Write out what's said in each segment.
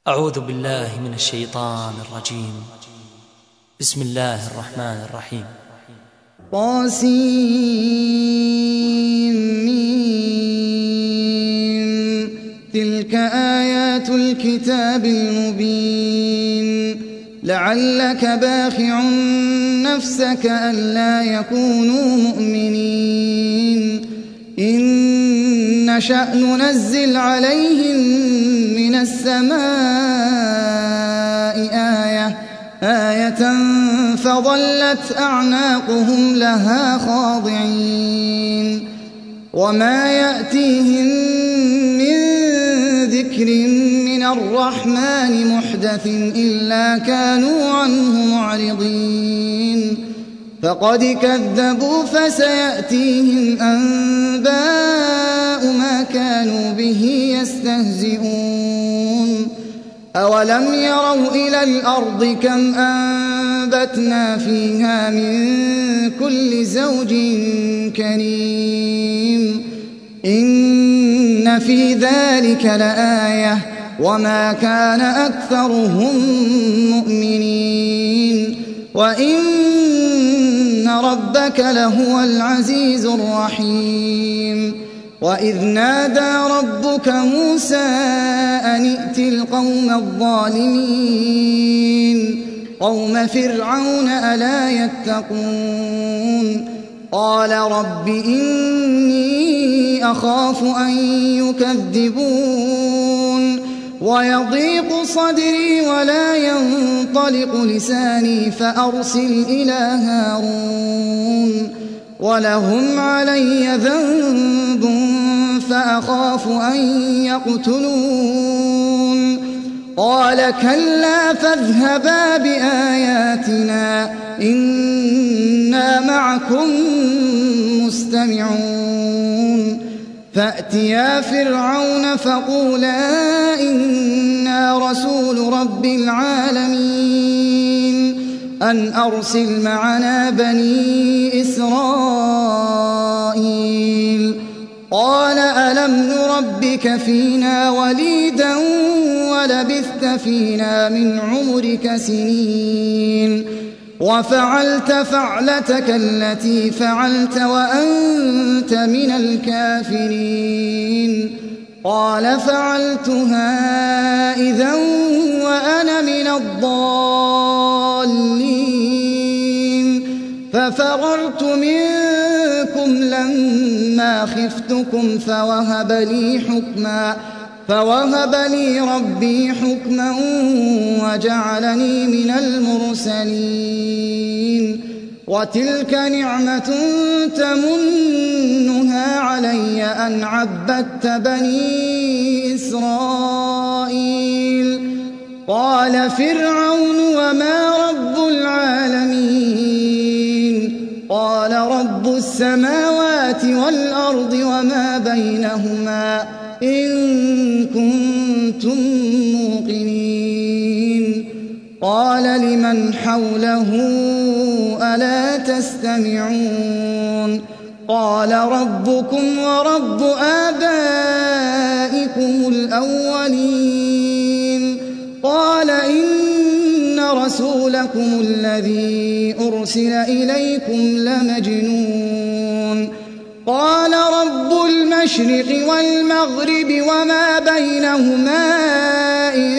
أعوذ بالله من الشيطان الرجيم. بسم الله الرحمن الرحيم. طاسيم تلك آيات الكتاب المبين لعلك باخع نفسك ألا يكونوا مؤمنين إن نشأ ننزل عليهم من السماء آية فظلت أعناقهم لها خاضعين وما يأتيهم من ذكر من الرحمن محدث إلا كانوا عنه معرضين فقد كذبوا فسيأتيهم أنباء ما كانوا به يستهزئون أولم يروا إلى الأرض كم أنبتنا فيها من كل زوج كريم إن في ذلك لآية وما كان أكثرهم مؤمنين وإن ربك لهو العزيز الرحيم وإذ نادى ربك موسى أن ائت القوم الظالمين قوم فرعون ألا يتقون قال رب إني أخاف أن يكذبون ويضيق صدري ولا ينطلق لساني فأرسل إلى هارون ولهم علي ذنب فأخاف أن يقتلون قال كلا فاذهبا بآياتنا إنا معكم مستمعون فأتيا فرعون فقولا إنا رسول رب العالمين أن أرسل معنا بني إسرائيل قال ألم نربك فينا وليدا ولبثت فينا من عمرك سنين وفعلت فعلتك التي فعلت وأنت من الكافرين قال فعلتها إذا وأنا من الضالين ففررت منكم لما خفتكم فوهب لي ربي حكما وجعلني من المرسلين وتلك نعمة تمنها علي أن عبدت بني إسرائيل قال فرعون وما رب العالمين قال رب السماوات والأرض وما بينهما إن كنتم موقنين قال لمن حوله ألا تستمعون قال ربكم ورب آبائكم الأولين قال إن رسولكم الذي أرسل إليكم لمجنون قال رب المشرق والمغرب وما بينهما إن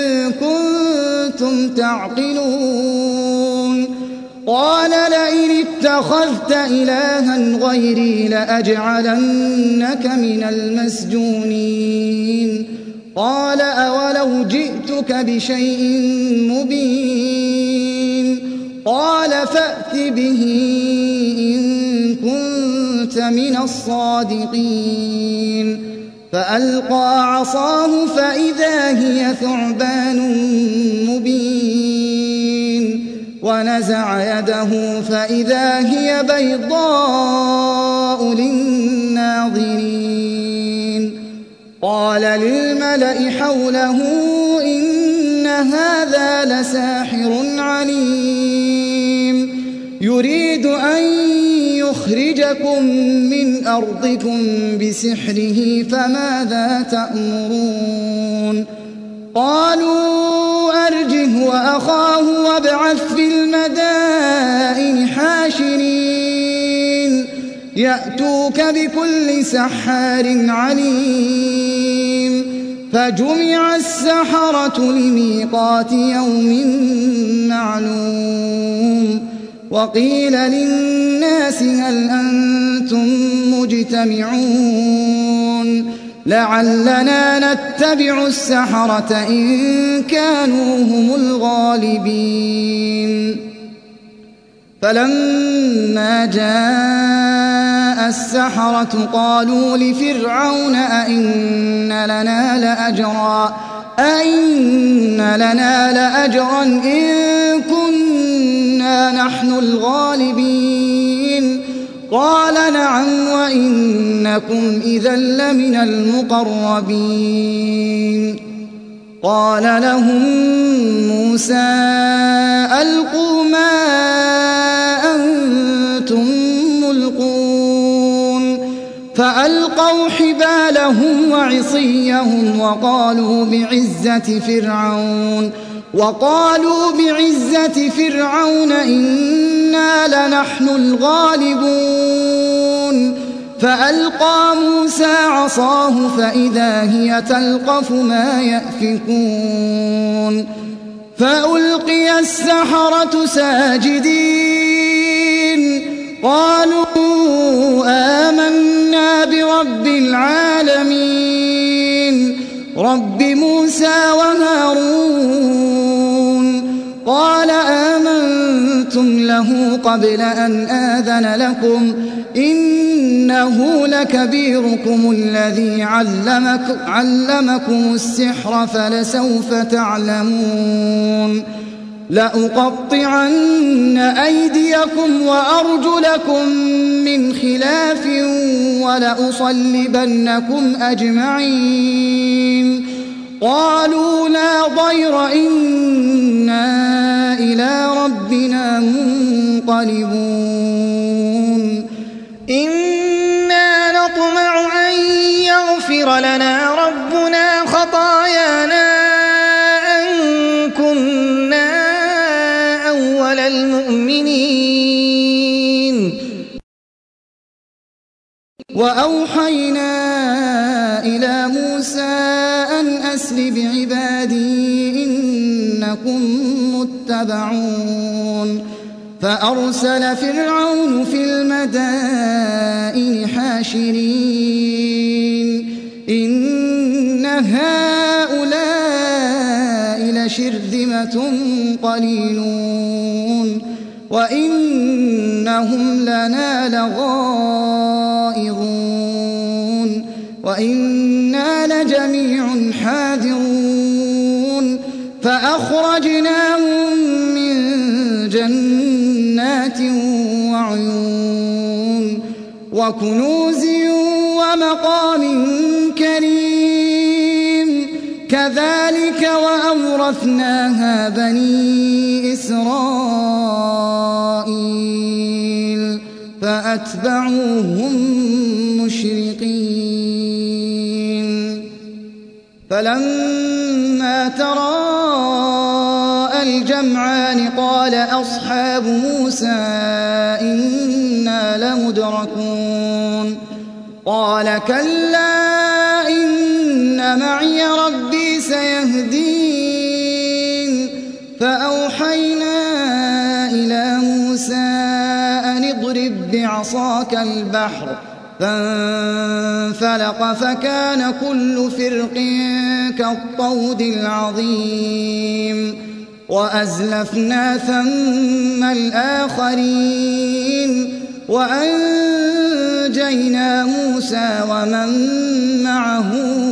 كنتم تعقلون قال لئن اتخذت إلها غيري لأجعلنك من المسجونين قال أولو جئتك بشيء مبين قال فأت به إن كنت من الصادقين فألقى عصاه فإذا هي ثعبان مبين ونزع يده فإذا هي بيضاء للناظرين قال للملأ حوله إن هذا لساحر عليم يريد أن يخرجكم من أرضكم بسحره فماذا تأمرون قالوا وأخاه وابعث في المدائن حاشرين يأتوك بكل سحار عليم فجمع السحرة لميقات يوم معلوم وقيل للناس هل أنتم مجتمعون لعلنا نتبع السحرة إن كانوا هم الغالبين فلما جاء السحرة قالوا لفرعون أئن لنا لأجرا إن كنا نحن الغالبين قال نعم وإنكم إذا لمن المقربين قال لهم موسى ألقوا ما أنتم ملقون فألقوا حبالهم وعصيهم وقالوا بعزة فرعون إنا لنحن الغالبون فألقى موسى عصاه فإذا هي تلقف ما يأفكون فألقي السحرة ساجدين قالوا آمنا برب العالمين رب موسى وهارون قال آمنتم له قبل أن آذن لكم إنه لكبيركم الذي علمكم السحر فلسوف تعلمون لأقطعن أيديكم وأرجلكم من خلاف ولأصلبنكم أجمعين قالوا لا ضير إنا إلى ربنا منقلبون إنا نطمع أن يغفر لنا ربنا خطايانا أن كنا أول المؤمنين وأوحينا إلى موسى أن أسر بعبادي إنكم متبعون فأرسل فرعون في المدائن حاشرين إن هؤلاء لشرذمة قليلون وإنهم لنا لغائظون وإنا لجميع حاذرون فأخرجناهم من جنات وعيون وكنوز ومقام كريم كذلك وأورثناها بني إسرائيل فأتبعوهم مشرقين فلما تراءى الجمعان قال أصحاب موسى إنا لمدركون قال كلا إن معي ربي سيهدين فأوحينا إلى موسى أن اضرب بعصاك البحر فانفلق فكان كل فرق كالطود العظيم وأزلفنا ثم الآخرين وأنجينا موسى ومن معه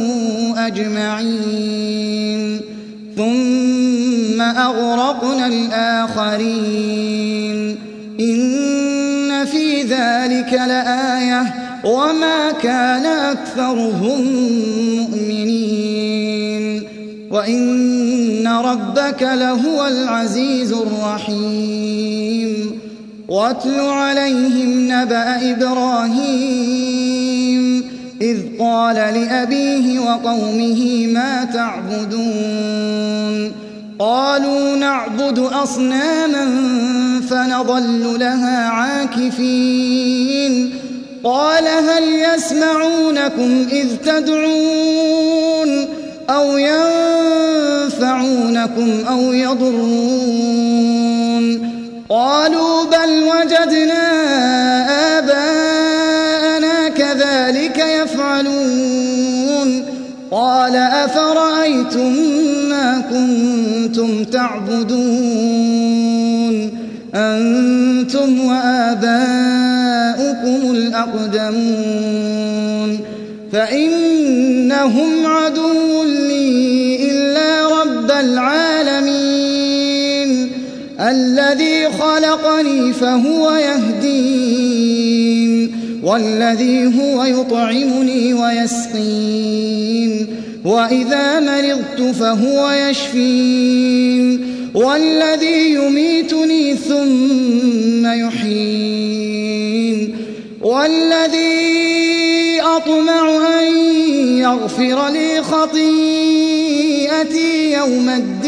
أجمعين ثم أغرقنا الآخرين إن في ذلك لآية وما كان أكثرهم مؤمنين وإن ربك لهو العزيز الرحيم واتل عليهم نبأ إبراهيم إذ قال لأبيه وقومه ما تعبدون قالوا نعبد نعبد أصناما فنظل لها عاكفين قال هل يسمعونكم إذ تدعون أو ينفعونكم أو يضرون قالوا بل وجدنا آباءنا كذلك يفعلون قال أفرأيتم ما كنتم تعبدون أنتم وآباؤكم الأقدمون فإنهم عدو لي إلا رب العالمين الذي خلقني فهو يهدين والذي هو يطعمني ويسقين وإذا مرضت فهو يشفين والذي يميتني ثم يحيين والذي أطمع أن يغفر لي خطيئتي يوم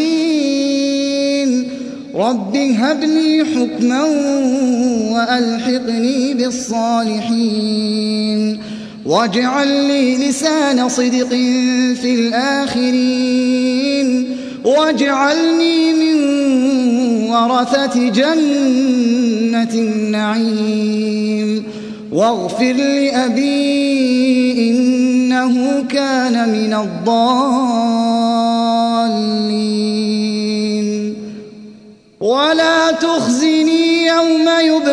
الدين رب هب لي حكما وألحقني بالصالحين واجعل لي لسان صدق في الآخرين واجعلني من ورثة جنة النعيم واغفر لأبي إنه كان من الضالين ولا تخزني يوم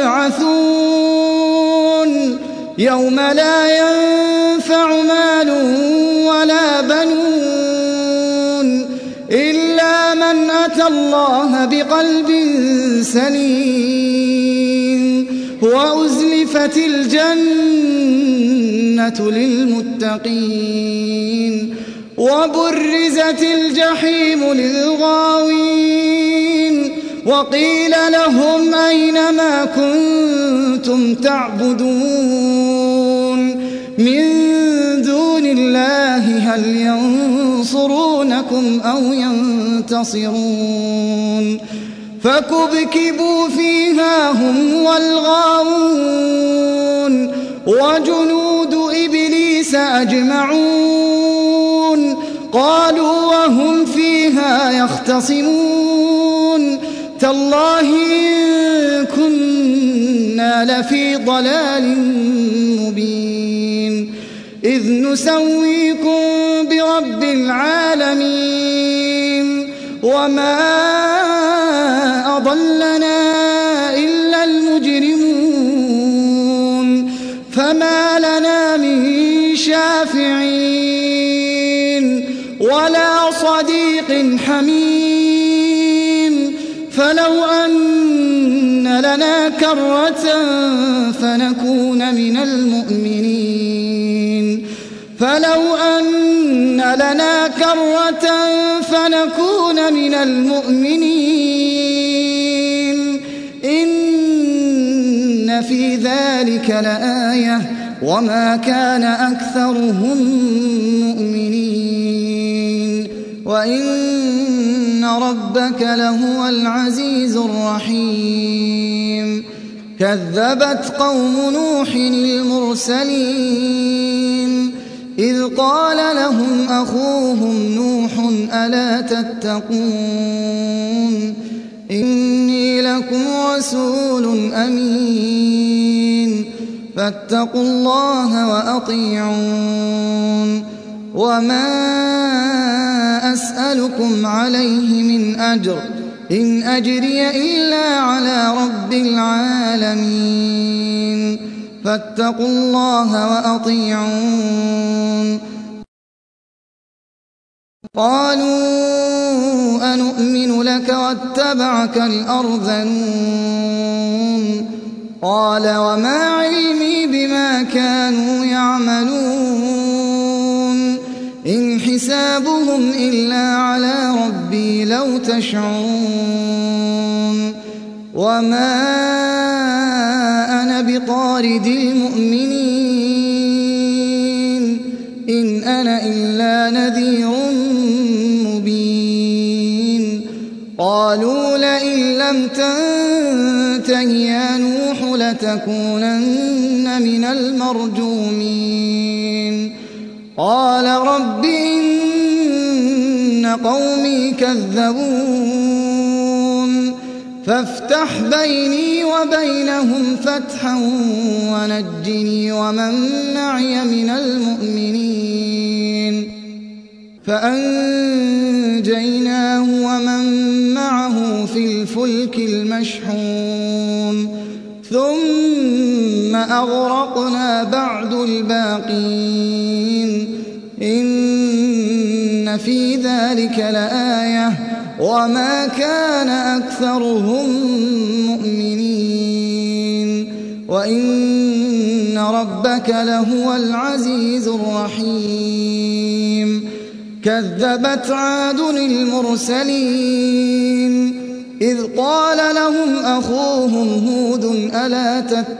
يبعثون يوم لا ينفع مال ولا بنون إلا من أتى الله بقلب سليم وأزلفت الجنة للمتقين وبرزت الجحيم للغاوين وقيل لهم أين ما كنتم تعبدون من دون الله هل ينصرونكم أو ينتصرون فكبكبوا فيها هم والغاوون وجنود إبليس أجمعون قالوا وهم فيها يختصمون تالله إن كنا لفي ضلال مبين إذ نسويكم برب العالمين وما أضلنا إلا المجرمون فما لنا من شافعين ولا صديق حميم فلو أن لنا كرة فنكون من المؤمنين فلو أن لنا كرة فنكون من المؤمنين إن في ذلك لآية وما كان أكثرهم مؤمنين وإن ربك لهو العزيز الرحيم كذبت قوم نوح المرسلين إذ قال لهم أخوهم نوح ألا تتقون إني لكم رسول أمين فاتقوا الله وأطيعون وما أسألكم عليه من أجر إن أجري إلا على رب العالمين فاتقوا الله وأطيعون قالوا أنؤمن لك واتبعك الأرذلون قال وما علمي بما كانوا يعملون إن حسابهم إلا على ربي لو تشعرون وما أنا بطارد المؤمنين إن أنا إلا نذير مبين قالوا لئن لم تنته يا نوح لتكونن من المرجومين قال رب إن قومي كذبون فافتح بيني وبينهم فتحا ونجني ومن معي من المؤمنين فأنجيناه ومن معه في الفلك المشحون ثم أغرقنا بعد الباقين إن في ذلك لآية وما كان أكثرهم مؤمنين وإن ربك لهو العزيز الرحيم كذبت عاد المرسلين إذ قال لهم أخوهم هود ألا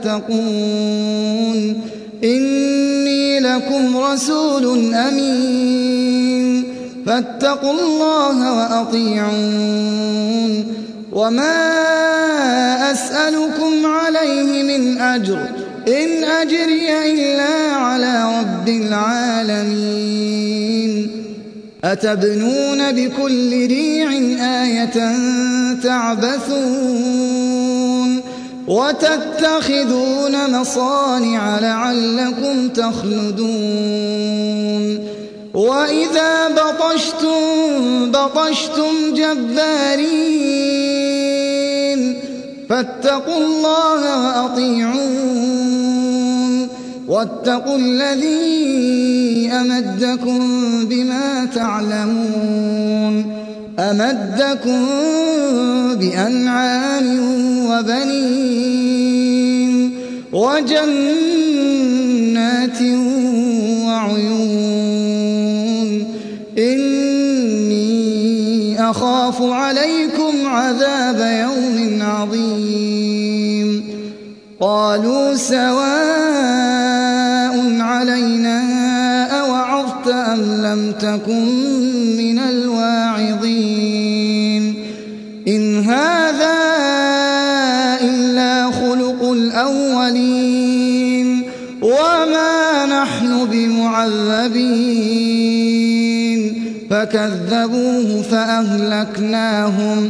تتقون إني لكم رسول أمين فاتقوا الله وأطيعون وما أسألكم عليه من أجر إن أجري إلا على رب العالمين أتبنون بكل ريع آية تعبثون وتتخذون مصانع لعلكم تخلدون وإذا بطشتم جبارين فاتقوا الله وأطيعون واتقوا الذي أمدكم بما تعلمون أمدكم بأنعام وبنين وجنات وعيون إني أخاف عليكم عذاب يوم عظيم قالوا سواء علينا أوعظت أم لم تكن من الواعظين إن هذا إلا خلق الأولين وما نحن بمعذبين فكذبوه فأهلكناهم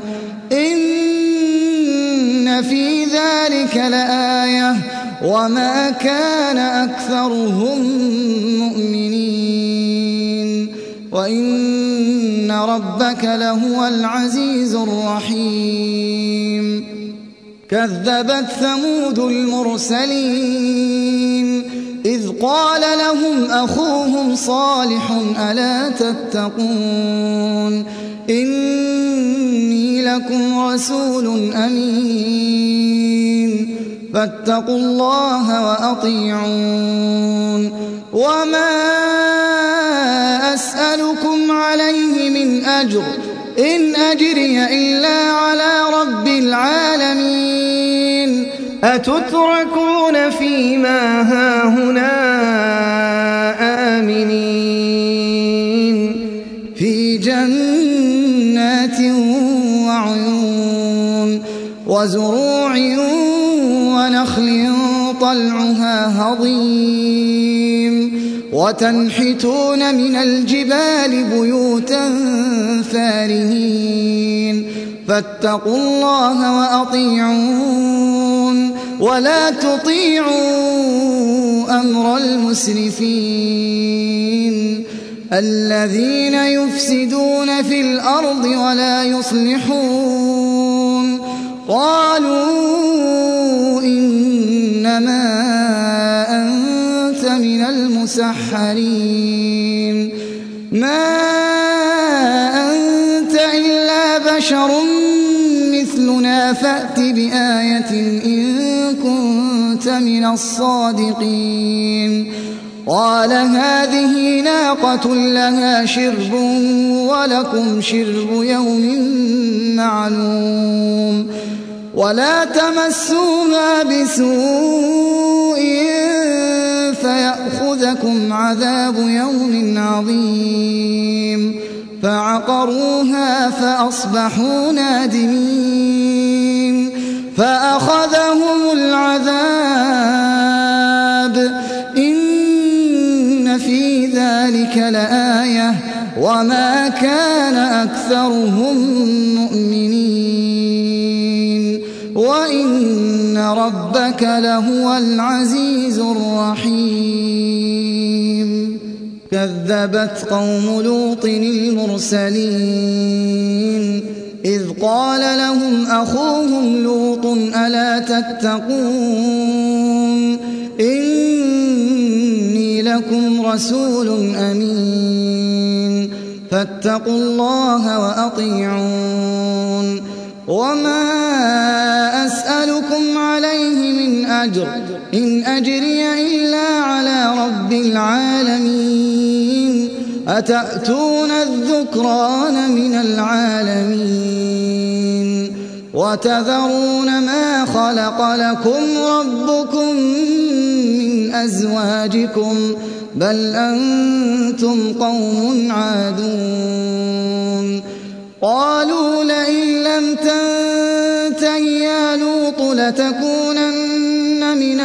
إن في ذلك لآية وما كان أكثرهم مؤمنين وإن ربك لهو العزيز الرحيم كذبت ثمود المرسلين إذ قال لهم أخوهم صالح ألا تتقون إني لكم رسول أمين فاتقوا الله وأطيعون وما أسألكم عليه من أجر إن أجري إلا على رب العالمين أتتركون فيما هاهنا آمنين في جنات وعيون وزروع ونخل طلعها هضيم وتنحتون من الجبال بيوتا فارهين فاتقوا الله وأطيعون ولا تطيعوا أمر المسرفين الذين يفسدون في الأرض ولا يصلحون قالوا إنما أنت من المسحرين ما أنت إلا بشر مثلنا فأت بآية إن كنت من الصادقين قال هذه ناقة لها شرب ولكم شرب يوم معلوم ولا تمسوها بسوء فيأخذكم عذاب يوم عظيم فعقروها فأصبحوا نادمين فأخذهم العذاب إن في ذلك لآية وما كان أكثرهم مؤمنين وإن ربك لهو العزيز الرحيم كذبت قوم لوط المرسلين إذ قال لهم أخوهم لوط ألا تتقون إني لكم رسول أمين فاتقوا الله وأطيعون وما أسألكم عليه من أجر إن أجري إلا على رب العالمين أتأتون الذكران من العالمين وتذرون ما خلق لكم ربكم من أزواجكم بل أنتم قوم عادون قالوا لئن لم تنته يا لوط لتكونن من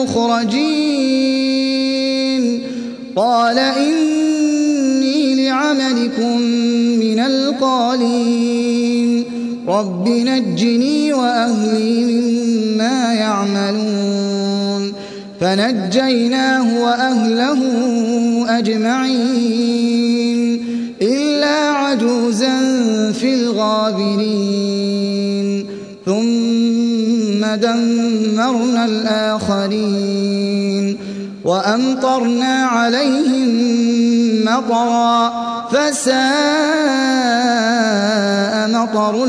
المخرجين قال إني لعملكم من القالين رب نجني وأهلي مما يعملون فنجيناه وأهله أجمعين إلا عجوزا في الغابرين ثم دمرنا الآخرين وأمطرنا عليهم مطرا فساء مطر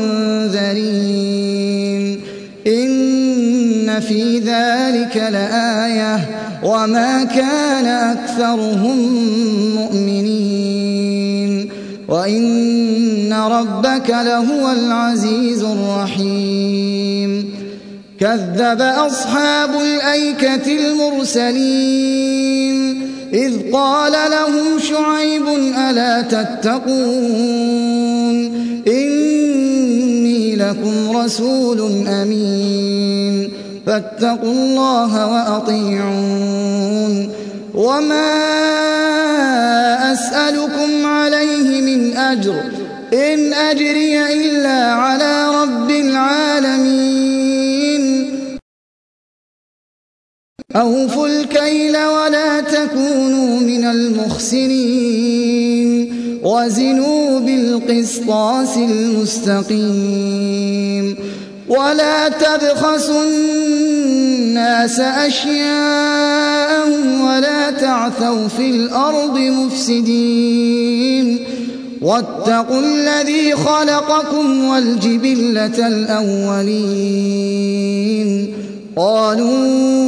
المنذرين إن في ذلك لآية وما كان أكثرهم مؤمنين وإن ربك لهو العزيز الرحيم كذب أصحاب الأيكة المرسلين إذ قال لهم شعيب ألا تتقون إني لكم رسول أمين فاتقوا الله وأطيعون وما أسألكم عليه من أجر إن أجري إلا على رب العالمين أوفوا الكيل ولا تكونوا من المخسرين وزنوا بالقسطاس المستقيم ولا تبخسوا الناس أشياءهم ولا تعثوا في الأرض مفسدين واتقوا الذي خلقكم والجبلة الأولين قالوا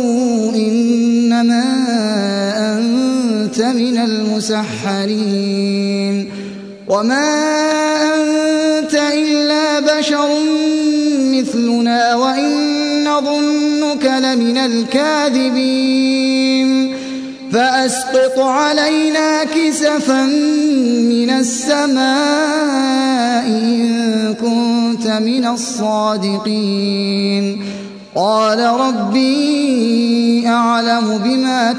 إنما أنت من المسحرين وما أنت إلا بشر مثلنا وإن نظنك لمن الكاذبين فأسقط علينا كسفا من السماء إن كنت من الصادقين قال ربي أعلم بما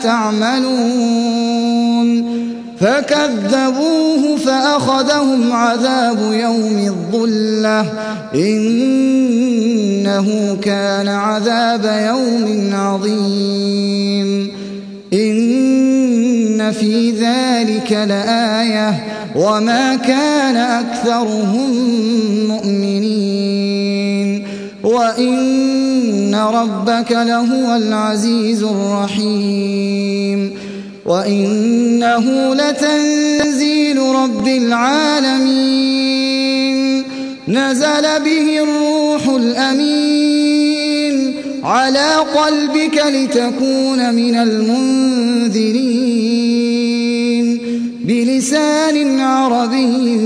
تعملون فكذبوه فأخذهم عذاب يوم الظلة إنه كان عذاب يوم عظيم إن في ذلك لآية وما كان أكثرهم مؤمنين وإن ربك لهو العزيز الرحيم وإنه لتنزيل رب العالمين نزل به الروح الأمين على قلبك لتكون من المنذرين بلسان عربي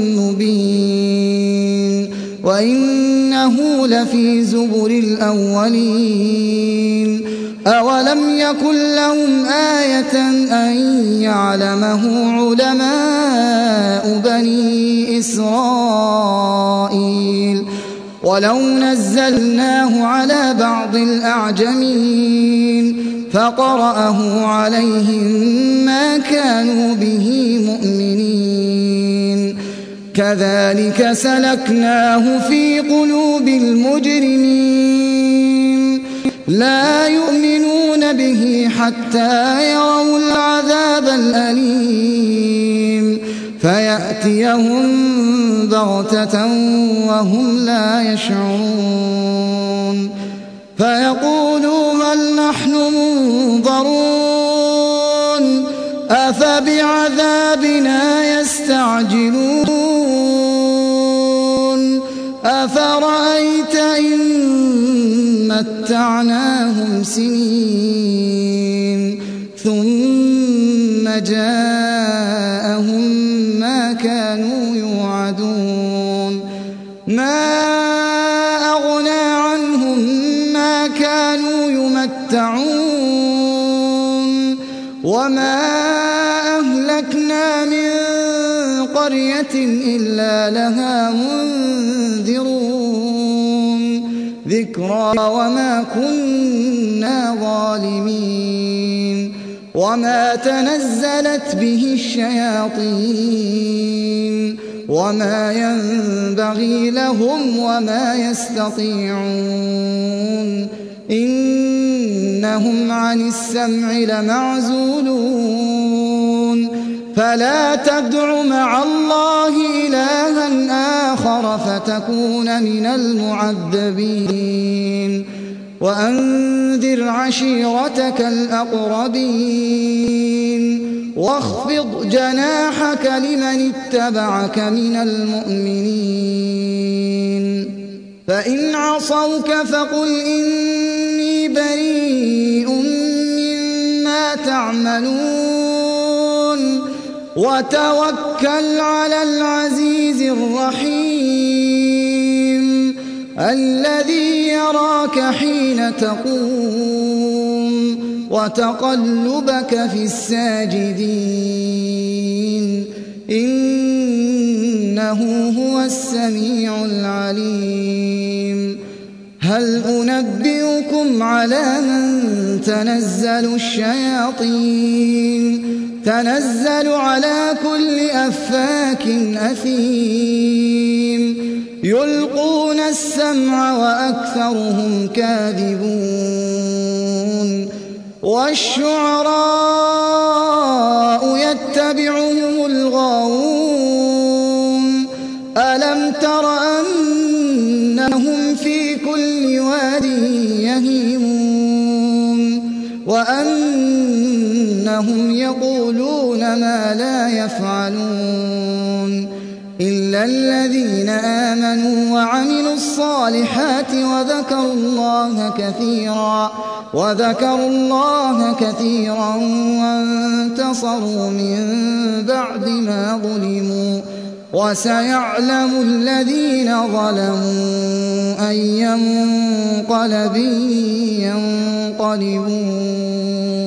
مبين وإنه لفي زبر الأولين أولم يكن لهم آية أن يعلمه علماء بني إسرائيل ولو نزلناه على بعض الأعجمين فقرأه عليهم ما كانوا به مؤمنين كذلك سلكناه في قلوب المجرمين لا يؤمنون به حتى يروا العذاب الأليم فيأتيهم بغتة وهم لا يشعرون فيقولوا هل نحن منظرون أفبعذابنا يستعجلون أفرأيت إن متعناهم سنين ثم جاءهم ما كانوا يوعدون ما أغنى عنهم ما كانوا يمتعون وما أهلكنا من قرية إلا لها منذرون ذكرى وما كنا ظالمين وما تنزلت به الشياطين وما ينبغي لهم وما يستطيعون إنهم عن السمع لمعزولون فلا تدع مع الله إلها آخر فتكون من المعذبين وأنذر عشيرتك الأقربين واخفض جناحك لمن اتبعك من المؤمنين فإن عصوك فقل إني بريء مما تعملون وتوكل على العزيز الرحيم الذي يراك حين تقوم وتقلبك في الساجدين إنه هو السميع العليم هل أنبئكم على من تنزل الشياطين تنزل على كل أفاك أثيم يلقون السمع وأكثرهم كاذبون والشعراء يتبعهم الغاوون ألم تر أنهم في كل واد يهيمون وأنهم يقولون ما لا يفعلون إلا الذين آمنوا وعملوا الصالحات وذكروا الله كثيرا وانتصروا من بعد ما ظلموا وسيعلم الذين ظلموا أي منقلب ينقلبون